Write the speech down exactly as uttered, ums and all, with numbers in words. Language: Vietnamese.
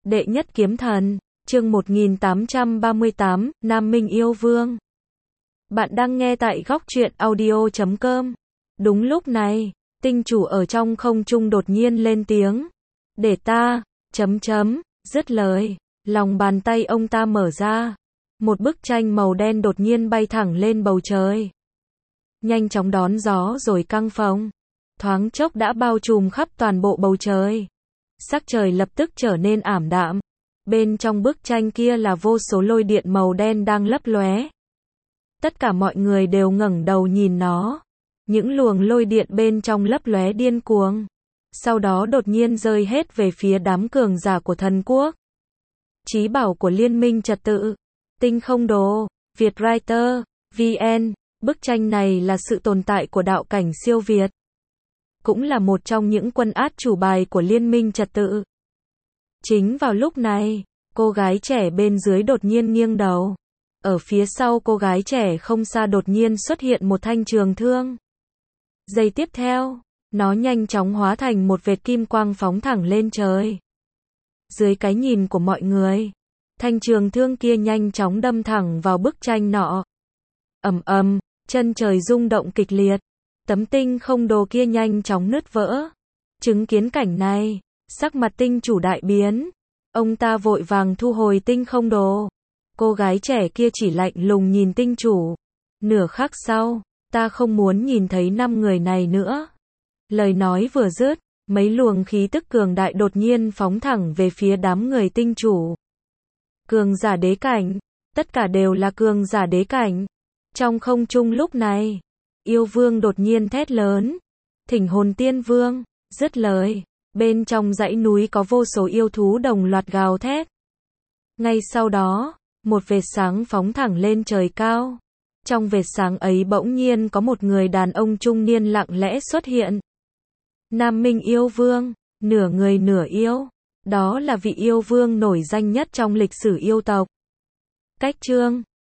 Đệ nhất kiếm thần, chương một nghìn tám trăm ba mươi tám, Nam Minh yêu vương. Bạn đang nghe tại góc truyện audio chấm com. Đúng lúc này, tinh chủ ở trong không trung đột nhiên lên tiếng. Để ta, chấm chấm, dứt lời, lòng bàn tay ông ta mở ra. Một bức tranh màu đen đột nhiên bay thẳng lên bầu trời. Nhanh chóng đón gió rồi căng phồng. Thoáng chốc đã bao trùm khắp toàn bộ bầu trời. Sắc trời lập tức trở nên ảm đạm. Bên trong bức tranh kia là vô số lôi điện màu đen đang lấp lóe. Tất cả mọi người đều ngẩng đầu nhìn nó. Những luồng lôi điện bên trong lấp lóe điên cuồng. Sau đó đột nhiên rơi hết về phía đám cường giả của thần quốc. Chí bảo của Liên minh trật tự. Tinh không đồ, Vietwriter, vê en. Bức tranh này là sự tồn tại của đạo cảnh siêu việt. Cũng là một trong những quân át chủ bài của Liên minh trật tự. Chính vào lúc này, cô gái trẻ bên dưới đột nhiên nghiêng đầu. Ở phía sau cô gái trẻ không xa đột nhiên xuất hiện một thanh trường thương. Giây tiếp theo, nó nhanh chóng hóa thành một vệt kim quang phóng thẳng lên trời. Dưới cái nhìn của mọi người, thanh trường thương kia nhanh chóng đâm thẳng vào bức tranh nọ. Ầm ầm, chân trời rung động kịch liệt. Tấm tinh không đồ kia nhanh chóng nứt vỡ. Chứng kiến cảnh này, sắc mặt tinh chủ đại biến. Ông ta vội vàng thu hồi tinh không đồ. Cô gái trẻ kia chỉ lạnh lùng nhìn tinh chủ. Nửa khắc sau, ta không muốn nhìn thấy năm người này nữa. Lời nói vừa dứt, mấy luồng khí tức cường đại đột nhiên phóng thẳng về phía đám người tinh chủ. Cường giả đế cảnh, tất cả đều là cường giả đế cảnh. Trong không trung lúc này, yêu vương đột nhiên thét lớn. Thỉnh hồn tiên vương, dứt lời. Bên trong dãy núi có vô số yêu thú đồng loạt gào thét. Ngay sau đó, một vệt sáng phóng thẳng lên trời cao. Trong vệt sáng ấy bỗng nhiên có một người đàn ông trung niên lặng lẽ xuất hiện. Nam Minh yêu vương, nửa người nửa yêu. Đó là vị yêu vương nổi danh nhất trong lịch sử yêu tộc. Cách chương,